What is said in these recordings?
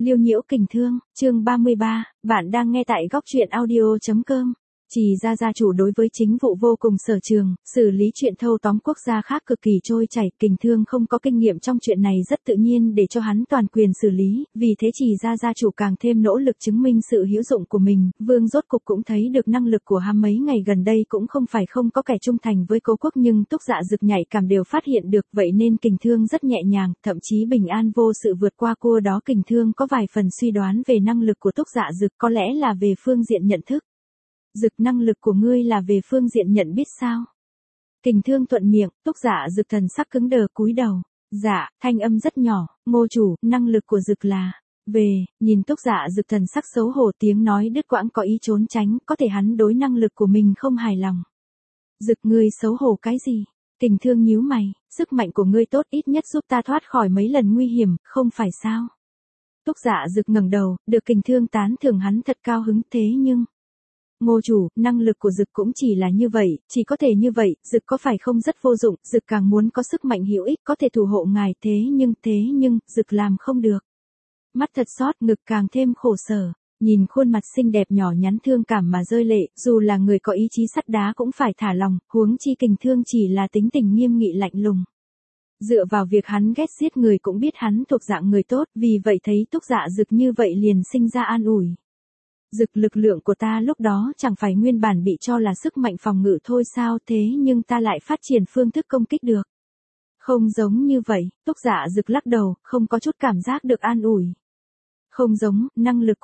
Liêu nhiễu kình thương, chương 33, bạn đang nghe tại góc truyện audio.com. Trì gia chủ đối với chính vụ vô cùng sở trường, xử lý chuyện thâu tóm quốc gia khác cực kỳ trôi chảy, kình thương không có kinh nghiệm trong chuyện này rất tự nhiên để cho hắn toàn quyền xử lý, vì thế Trì gia chủ càng thêm nỗ lực chứng minh sự hữu dụng của mình, Vương rốt cục cũng thấy được năng lực của hắn mấy ngày gần đây cũng không phải không có kẻ trung thành với Cố Quốc nhưng Túc Dạ Dực nhạy cảm đều phát hiện được, vậy nên kình thương rất nhẹ nhàng, thậm chí bình an vô sự vượt qua cua đó. Kình thương có vài phần suy đoán về năng lực của Túc Dạ Dực, có lẽ là về phương diện nhận thức. Dực, năng lực của ngươi là về phương diện nhận biết sao? Kình thương thuận miệng. Túc Dạ Dực thần sắc cứng đờ cúi đầu. Dạ, thanh âm rất nhỏ, Ngô chủ, năng lực của Dực là về. Nhìn Túc Dạ Dực thần sắc xấu hổ, tiếng nói đứt quãng, có ý trốn tránh, có thể hắn đối năng lực của mình không hài lòng. Dực, ngươi xấu hổ cái gì? Kình thương nhíu mày, sức mạnh của ngươi tốt, ít nhất giúp ta thoát khỏi mấy lần nguy hiểm, không phải sao? Túc Dạ Dực ngẩng đầu, được kình thương tán thưởng hắn thật cao hứng, thế nhưng Ngô chủ, năng lực của Dực cũng chỉ là như vậy, chỉ có thể như vậy, Dực có phải không rất vô dụng, Dực càng muốn có sức mạnh hữu ích có thể thủ hộ ngài, thế nhưng, Dực làm không được. Mắt thật xót, ngực càng thêm khổ sở, nhìn khuôn mặt xinh đẹp nhỏ nhắn thương cảm mà rơi lệ, dù là người có ý chí sắt đá cũng phải thả lòng, huống chi kình thương chỉ là tính tình nghiêm nghị lạnh lùng. Dựa vào việc hắn ghét giết người cũng biết hắn thuộc dạng người tốt, vì vậy thấy Túc Dạ Dực như vậy liền sinh ra an ủi. Dực, lực lượng của ta lúc đó chẳng phải nguyên bản bị cho là sức mạnh phòng ngự thôi sao, thế nhưng ta lại phát triển phương thức công kích được. Không giống như vậy. Túc Dạ Dực lắc đầu, không có chút cảm giác được an ủi. Không giống, năng lực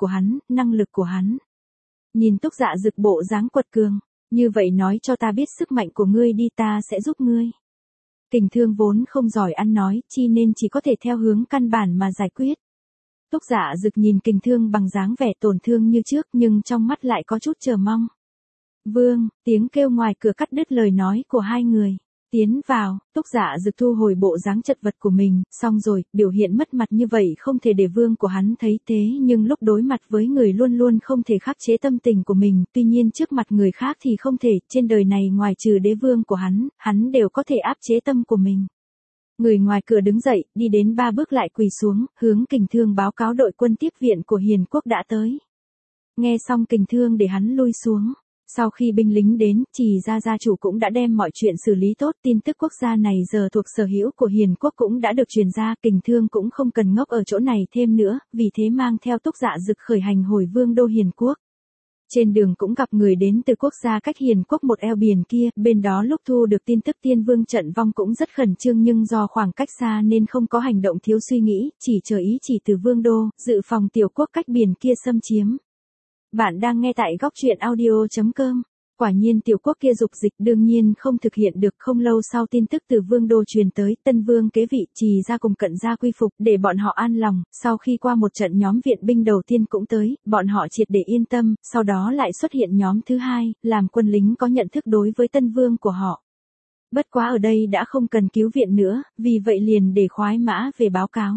của hắn. Nhìn Túc Dạ Dực bộ dáng quật cường, như vậy nói cho ta biết sức mạnh của ngươi đi, ta sẽ giúp ngươi. Kình thương vốn không giỏi ăn nói, chi nên chỉ có thể theo hướng căn bản mà giải quyết. Túc Dạ Dực nhìn kình thương bằng dáng vẻ tổn thương như trước nhưng trong mắt lại có chút chờ mong. Vương, tiếng kêu ngoài cửa cắt đứt lời nói của hai người. Tiến vào. Túc Dạ Dực thu hồi bộ dáng chật vật của mình, xong rồi, biểu hiện mất mặt như vậy không thể để vương của hắn thấy, thế nhưng lúc đối mặt với người luôn luôn không thể khắc chế tâm tình của mình, tuy nhiên trước mặt người khác thì không thể, trên đời này ngoài trừ đế vương của hắn đều có thể áp chế tâm của mình. Người ngoài cửa đứng dậy, đi đến 3 bước lại quỳ xuống, hướng kình thương báo cáo đội quân tiếp viện của Hiền Quốc đã tới. Nghe xong kình thương để hắn lui xuống. Sau khi binh lính đến, Trì gia chủ cũng đã đem mọi chuyện xử lý tốt, tin tức quốc gia này giờ thuộc sở hữu của Hiền Quốc cũng đã được truyền ra, kình thương cũng không cần ngốc ở chỗ này thêm nữa, vì thế mang theo Túc Dạ Dực khởi hành hồi vương đô Hiền Quốc. Trên đường cũng gặp người đến từ quốc gia cách Hiền Quốc một eo biển kia, bên đó lúc thu được tin tức Tiên Vương trận vong cũng rất khẩn trương nhưng do khoảng cách xa nên không có hành động thiếu suy nghĩ, chỉ chờ ý chỉ từ vương đô, dự phòng tiểu quốc cách biển kia xâm chiếm. Bạn đang nghe tại góc truyện audio.com. Quả nhiên tiểu quốc kia dục dịch đương nhiên không thực hiện được, không lâu sau tin tức từ vương đô truyền tới, tân vương kế vị, Trì gia cùng Cận gia quy phục để bọn họ an lòng, sau khi qua một trận nhóm viện binh đầu tiên cũng tới, bọn họ triệt để yên tâm, sau đó lại xuất hiện nhóm thứ hai, làm quân lính có nhận thức đối với tân vương của họ. Bất quá ở đây đã không cần cứu viện nữa, vì vậy liền để khoái mã về báo cáo.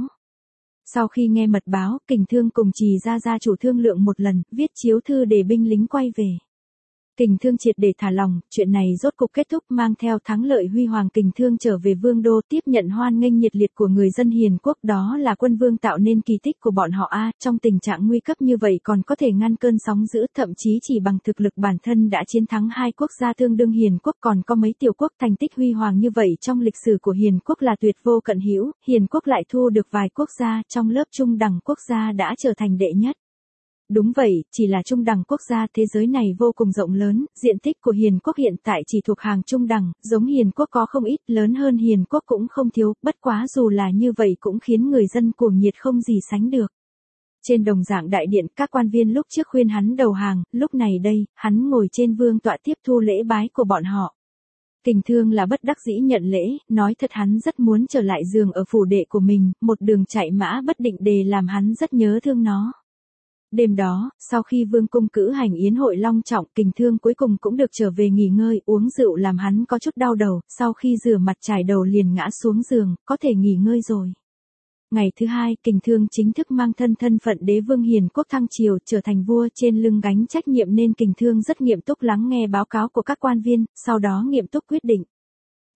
Sau khi nghe mật báo, kình thương cùng Trì gia chủ thương lượng một lần, viết chiếu thư để binh lính quay về. Kình thương triệt để thả lòng, chuyện này rốt cục kết thúc, mang theo thắng lợi huy hoàng, kình thương trở về vương đô tiếp nhận hoan nghênh nhiệt liệt của người dân Hiền Quốc, đó là quân vương tạo nên kỳ tích của bọn họ trong tình trạng nguy cấp như vậy còn có thể ngăn cơn sóng dữ, thậm chí chỉ bằng thực lực bản thân đã chiến thắng hai quốc gia tương đương Hiền Quốc, còn có mấy tiểu quốc thành tích huy hoàng như vậy trong lịch sử của Hiền Quốc là tuyệt vô cận hữu, Hiền Quốc lại thu được vài quốc gia, trong lớp trung đẳng quốc gia đã trở thành đệ nhất. Đúng vậy, chỉ là trung đẳng quốc gia, thế giới này vô cùng rộng lớn, diện tích của Hiền Quốc hiện tại chỉ thuộc hàng trung đẳng, giống Hiền Quốc có không ít, lớn hơn Hiền Quốc cũng không thiếu, bất quá dù là như vậy cũng khiến người dân cuồng nhiệt không gì sánh được. Trên đồng dạng đại điện, các quan viên lúc trước khuyên hắn đầu hàng, lúc này đây, hắn ngồi trên vương tọa tiếp thu lễ bái của bọn họ. Kình thương là bất đắc dĩ nhận lễ, nói thật hắn rất muốn trở lại giường ở phủ đệ của mình, một đường chạy mã bất định đề làm hắn rất nhớ thương nó. Đêm đó, sau khi vương cung cử hành yến hội long trọng, kình thương cuối cùng cũng được trở về nghỉ ngơi, uống rượu làm hắn có chút đau đầu, sau khi rửa mặt trải đầu liền ngã xuống giường, có thể nghỉ ngơi rồi. Ngày thứ hai, kình thương chính thức mang thân phận đế vương Hiền Quốc thăng triều, trở thành vua, trên lưng gánh trách nhiệm nên kình thương rất nghiêm túc lắng nghe báo cáo của các quan viên, sau đó nghiêm túc quyết định.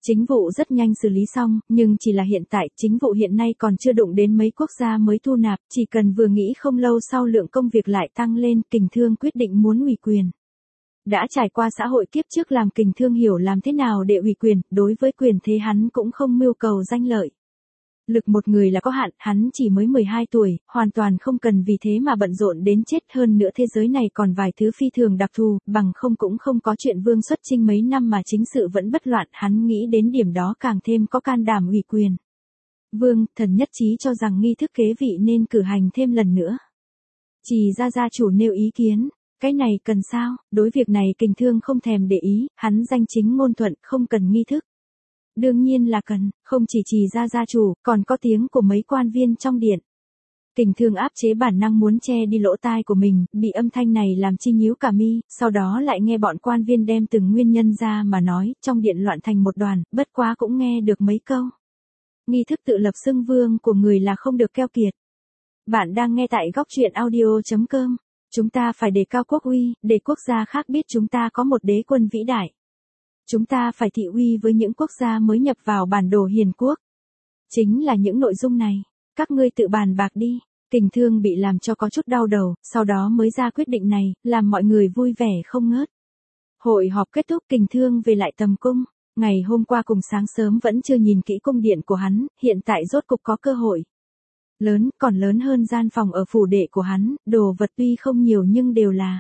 Chính vụ rất nhanh xử lý xong, nhưng chỉ là hiện tại, chính vụ hiện nay còn chưa đụng đến mấy quốc gia mới thu nạp, chỉ cần vừa nghĩ không lâu sau lượng công việc lại tăng lên, Kình Thương quyết định muốn ủy quyền. Đã trải qua xã hội kiếp trước làm Kình Thương hiểu làm thế nào để ủy quyền, đối với quyền thế hắn cũng không mưu cầu danh lợi. Lực một người là có hạn, hắn chỉ mới 12 tuổi, hoàn toàn không cần vì thế mà bận rộn đến chết, hơn nữa thế giới này còn vài thứ phi thường đặc thù, bằng không cũng không có chuyện vương xuất chinh mấy năm mà chính sự vẫn bất loạn, hắn nghĩ đến điểm đó càng thêm có can đảm ủy quyền. Vương, thần nhất trí cho rằng nghi thức kế vị nên cử hành thêm lần nữa. Chỉ ra gia chủ nêu ý kiến. Cái này cần sao? Đối việc này Kình Thương không thèm để ý, hắn danh chính ngôn thuận, không cần nghi thức. Đương nhiên là cần, không chỉ ra gia chủ, còn có tiếng của mấy quan viên trong điện. Kình Thương áp chế bản năng muốn che đi lỗ tai của mình, bị âm thanh này làm chi nhíu cả mi, sau đó lại nghe bọn quan viên đem từng nguyên nhân ra mà nói, trong điện loạn thành một đoàn, bất quá cũng nghe được mấy câu. Nghi thức tự lập xưng vương của người là không được keo kiệt. Bạn đang nghe tại góc truyện audio.com. Chúng ta phải đề cao quốc uy, để quốc gia khác biết chúng ta có một đế quân vĩ đại. Chúng ta phải thị uy với những quốc gia mới nhập vào bản đồ hiền quốc. Chính là những nội dung này, các ngươi tự bàn bạc đi. Kình Thương bị làm cho có chút đau đầu, sau đó mới ra quyết định này, làm mọi người vui vẻ không ngớt. Hội họp kết thúc, Kình Thương về lại tầm cung. Ngày hôm qua cùng sáng sớm vẫn chưa nhìn kỹ cung điện của hắn, hiện tại rốt cục có cơ hội. Lớn, còn lớn hơn gian phòng ở phủ đệ của hắn, đồ vật tuy không nhiều nhưng đều là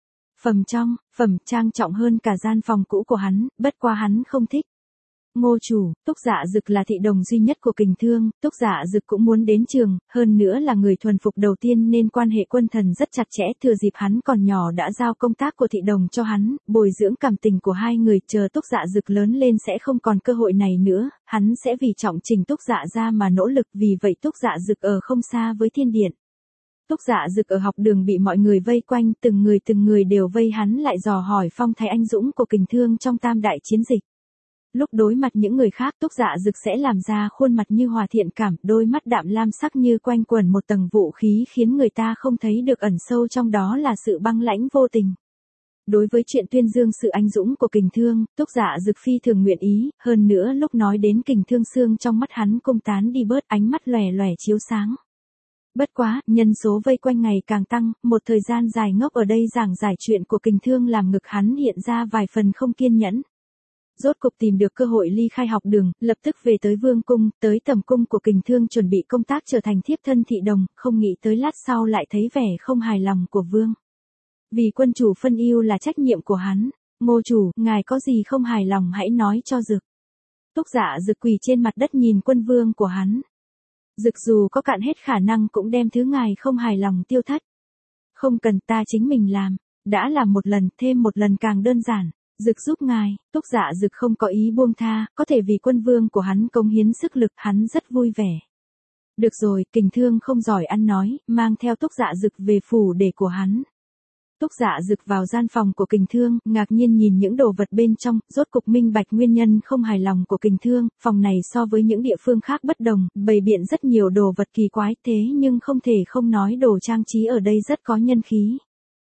phẩm trang trọng hơn cả gian phòng cũ của hắn, bất qua hắn không thích. Ngô chủ, Túc Dạ Dực là thị đồng duy nhất của Kình Thương, Túc Dạ Dực cũng muốn đến trường, hơn nữa là người thuần phục đầu tiên nên quan hệ quân thần rất chặt chẽ, thừa dịp hắn còn nhỏ đã giao công tác của thị đồng cho hắn, bồi dưỡng cảm tình của hai người, chờ Túc Dạ Dực lớn lên sẽ không còn cơ hội này nữa, hắn sẽ vì trọng trình Túc Dạ ra mà nỗ lực, vì vậy Túc Dạ Dực ở không xa với thiên điện. Túc Dạ Dực ở học đường bị mọi người vây quanh, từng người đều vây hắn lại dò hỏi phong thái anh dũng của Kình Thương trong tam đại chiến dịch. Lúc đối mặt những người khác, Túc Dạ Dực sẽ làm ra khuôn mặt như hòa thiện cảm, đôi mắt đạm lam sắc như quanh quẩn một tầng vũ khí khiến người ta không thấy được ẩn sâu trong đó là sự băng lãnh vô tình. Đối với chuyện tuyên dương sự anh dũng của Kình Thương, Túc Dạ Dực phi thường nguyện ý, hơn nữa lúc nói đến Kình Thương xương trong mắt hắn cung tán đi bớt, ánh mắt lòe lòe chiếu sáng. Bất quá, nhân số vây quanh ngày càng tăng, một thời gian dài ngốc ở đây giảng giải chuyện của Kình Thương làm ngực hắn hiện ra vài phần không kiên nhẫn. Rốt cục tìm được cơ hội ly khai học đường, lập tức về tới vương cung, tới tầm cung của Kình Thương chuẩn bị công tác trở thành thiếp thân thị đồng, không nghĩ tới lát sau lại thấy vẻ không hài lòng của vương. Vì quân chủ phân ưu là trách nhiệm của hắn, Ngô chủ, ngài có gì không hài lòng hãy nói cho Dực. Túc Dạ Dực quỳ trên mặt đất nhìn quân vương của hắn. Dực dù có cạn hết khả năng cũng đem thứ ngài không hài lòng tiêu thất. Không cần, ta chính mình làm, đã làm một lần, thêm một lần càng đơn giản. Dực giúp ngài, Túc Dạ Dực không có ý buông tha, có thể vì quân vương của hắn cống hiến sức lực, hắn rất vui vẻ. Được rồi, Kình Thương không giỏi ăn nói, mang theo Túc Dạ Dực về phủ để của hắn. Túc Dạ Dực vào gian phòng của Kình Thương, ngạc nhiên nhìn những đồ vật bên trong, rốt cục minh bạch nguyên nhân không hài lòng của Kình Thương, phòng này so với những địa phương khác bất đồng, bày biện rất nhiều đồ vật kỳ quái, thế nhưng không thể không nói đồ trang trí ở đây rất có nhân khí.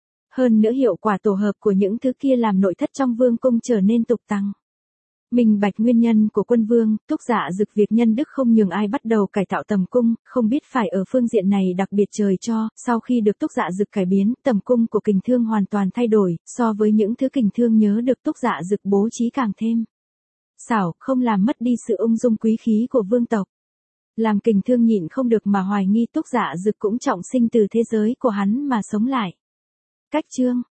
Hơn nữa hiệu quả tổ hợp của những thứ kia làm nội thất trong vương cung trở nên tục tằng. Minh bạch nguyên nhân của quân vương, Túc Dạ Dực việc nhân đức không nhường ai bắt đầu cải tạo tầm cung, không biết phải ở phương diện này đặc biệt trời cho, sau khi được Túc Dạ Dực cải biến, tầm cung của Kình Thương hoàn toàn thay đổi, so với những thứ Kình Thương nhớ được Túc Dạ Dực bố trí càng thêm xảo, không làm mất đi sự ung dung quý khí của vương tộc. Làm Kình Thương nhịn không được mà hoài nghi Túc Dạ Dực cũng trọng sinh từ thế giới của hắn mà sống lại. Cách chương